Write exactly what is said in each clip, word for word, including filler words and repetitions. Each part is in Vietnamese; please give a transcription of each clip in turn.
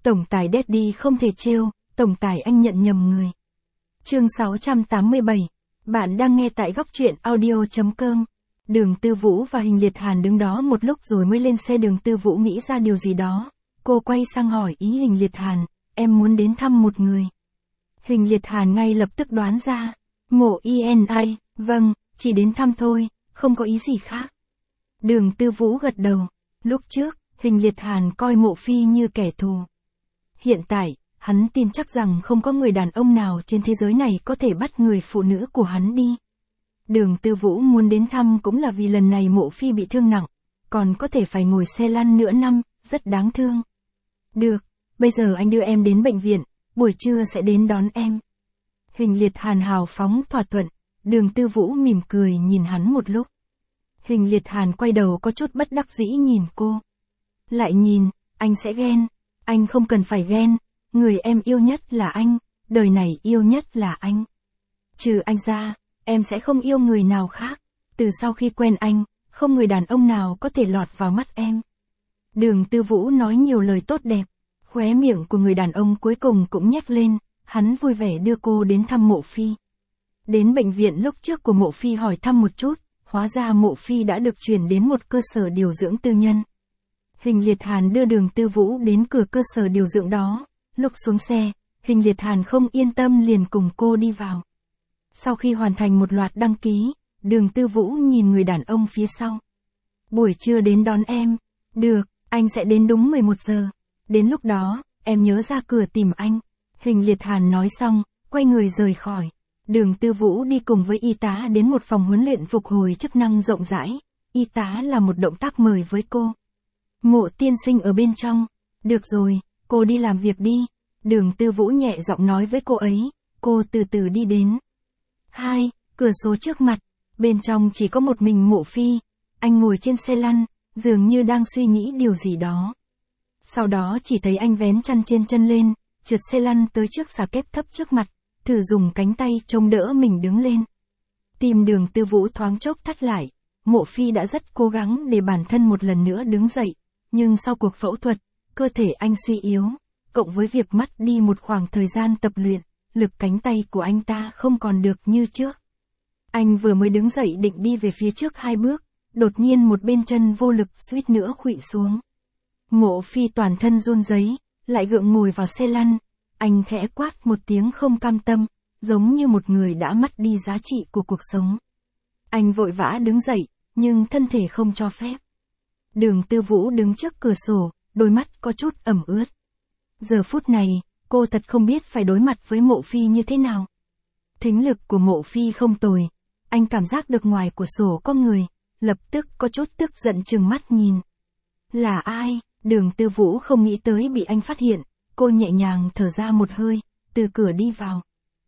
Tổng tài Daddy không thể trêu, tổng tài anh nhận nhầm người. Chương sáu trăm tám mươi bảy. Bạn đang nghe tại góc truyện audio chấm com. Đường Tư Vũ và Hình Liệt Hàn đứng đó một lúc rồi mới lên xe. Đường Tư Vũ nghĩ ra điều gì đó. Cô quay sang hỏi ý Hình Liệt Hàn, em muốn đến thăm một người. Hình Liệt Hàn ngay lập tức đoán ra. Mộ i en i, vâng, chỉ đến thăm thôi, không có ý gì khác. Đường Tư Vũ gật đầu. Lúc trước, Hình Liệt Hàn coi Mộ Phi như kẻ thù. Hiện tại, hắn tin chắc rằng không có người đàn ông nào trên thế giới này có thể bắt người phụ nữ của hắn đi. Đường Tư Vũ muốn đến thăm cũng là vì lần này Mộ Phi bị thương nặng, còn có thể phải ngồi xe lăn nửa năm, rất đáng thương. Được, bây giờ anh đưa em đến bệnh viện, buổi trưa sẽ đến đón em. Hình Liệt Hàn hào phóng thỏa thuận, Đường Tư Vũ mỉm cười nhìn hắn một lúc. Hình Liệt Hàn quay đầu có chút bất đắc dĩ nhìn cô. Lại nhìn, anh sẽ ghen, anh không cần phải ghen, người em yêu nhất là anh, đời này yêu nhất là anh. Trừ anh ra, em sẽ không yêu người nào khác, từ sau khi quen anh, không người đàn ông nào có thể lọt vào mắt em. Đường Tư Vũ nói nhiều lời tốt đẹp, khóe miệng của người đàn ông cuối cùng cũng nhếch lên, hắn vui vẻ đưa cô đến thăm Mộ Phi. Đến bệnh viện lúc trước của Mộ Phi hỏi thăm một chút, hóa ra Mộ Phi đã được chuyển đến một cơ sở điều dưỡng tư nhân. Hình Liệt Hàn đưa Đường Tư Vũ đến cửa cơ sở điều dưỡng đó, lúc xuống xe, Hình Liệt Hàn không yên tâm liền cùng cô đi vào. Sau khi hoàn thành một loạt đăng ký, Đường Tư Vũ nhìn người đàn ông phía sau. Buổi trưa đến đón em, được, anh sẽ đến đúng mười một giờ, đến lúc đó, em nhớ ra cửa tìm anh. Hình Liệt Hàn nói xong, quay người rời khỏi. Đường Tư Vũ đi cùng với y tá đến một phòng huấn luyện phục hồi chức năng rộng rãi, y tá là một động tác mời với cô. Mộ tiên sinh ở bên trong, được rồi, cô đi làm việc đi. Đường Tư Vũ nhẹ giọng nói với cô ấy, cô từ từ đi đến. Hai, cửa sổ trước mặt, bên trong chỉ có một mình Mộ Phi, anh ngồi trên xe lăn, dường như đang suy nghĩ điều gì đó. Sau đó chỉ thấy anh vén chăn trên chân lên, trượt xe lăn tới chiếc xà kép thấp trước mặt, thử dùng cánh tay chống đỡ mình đứng lên. Tim Đường Tư Vũ thoáng chốc thắt lại, Mộ Phi đã rất cố gắng để bản thân một lần nữa đứng dậy, nhưng sau cuộc phẫu thuật, cơ thể anh suy yếu, cộng với việc mất đi một khoảng thời gian tập luyện, lực cánh tay của anh ta không còn được như trước. Anh vừa mới đứng dậy định đi về phía trước hai bước, đột nhiên một bên chân vô lực suýt nữa khuỵu xuống. Mộ Phi toàn thân run rẩy, lại gượng ngồi vào xe lăn, anh khẽ quát một tiếng không cam tâm, giống như một người đã mất đi giá trị của cuộc sống. Anh vội vã đứng dậy, nhưng thân thể không cho phép. Đường Tư Vũ đứng trước cửa sổ, đôi mắt có chút ẩm ướt. Giờ phút này, cô thật không biết phải đối mặt với Mộ Phi như thế nào. Thính lực của Mộ Phi không tồi, anh cảm giác được ngoài cửa sổ có người, lập tức có chút tức giận trừng mắt nhìn. Là ai? Đường Tư Vũ không nghĩ tới bị anh phát hiện, cô nhẹ nhàng thở ra một hơi, từ cửa đi vào.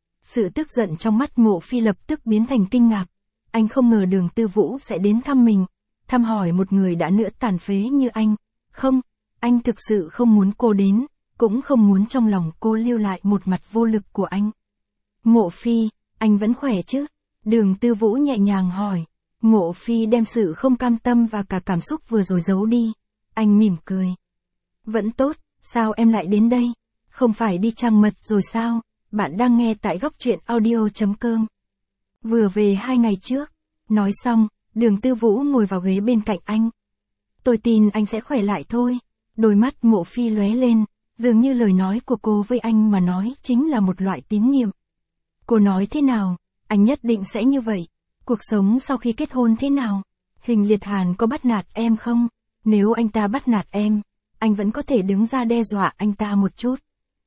Sự tức giận trong mắt Mộ Phi lập tức biến thành kinh ngạc. Anh không ngờ Đường Tư Vũ sẽ đến thăm mình, thăm hỏi một người đã nửa tàn phế như anh. Không, anh thực sự không muốn cô đến, cũng không muốn trong lòng cô lưu lại một mặt vô lực của anh. Mộ Phi, anh vẫn khỏe chứ? Đường Tư Vũ nhẹ nhàng hỏi. Mộ Phi đem sự không cam tâm và cả cảm xúc vừa rồi giấu đi. Anh mỉm cười. Vẫn tốt, sao em lại đến đây? Không phải đi trăng mật rồi sao? Bạn đang nghe tại góc truyện audio chấm com. Vừa về hai ngày trước. Nói xong, Đường Tư Vũ ngồi vào ghế bên cạnh anh. Tôi tin anh sẽ khỏe lại thôi. Đôi mắt Mộ Phi lóe lên, dường như lời nói của cô với anh mà nói chính là một loại tín nhiệm. Cô nói thế nào, anh nhất định sẽ như vậy. Cuộc sống sau khi kết hôn thế nào? Hình Liệt Hàn có bắt nạt em không? Nếu anh ta bắt nạt em, anh vẫn có thể đứng ra đe dọa anh ta một chút.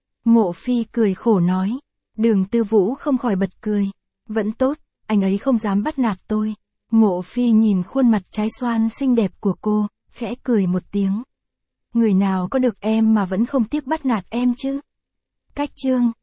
Mộ Phi cười khổ nói. Đường Tư Vũ không khỏi bật cười. Vẫn tốt, anh ấy không dám bắt nạt tôi. Mộ Phi nhìn khuôn mặt trái xoan xinh đẹp của cô, khẽ cười một tiếng. Người nào có được em mà vẫn không tiếc bắt nạt em chứ? Cách chương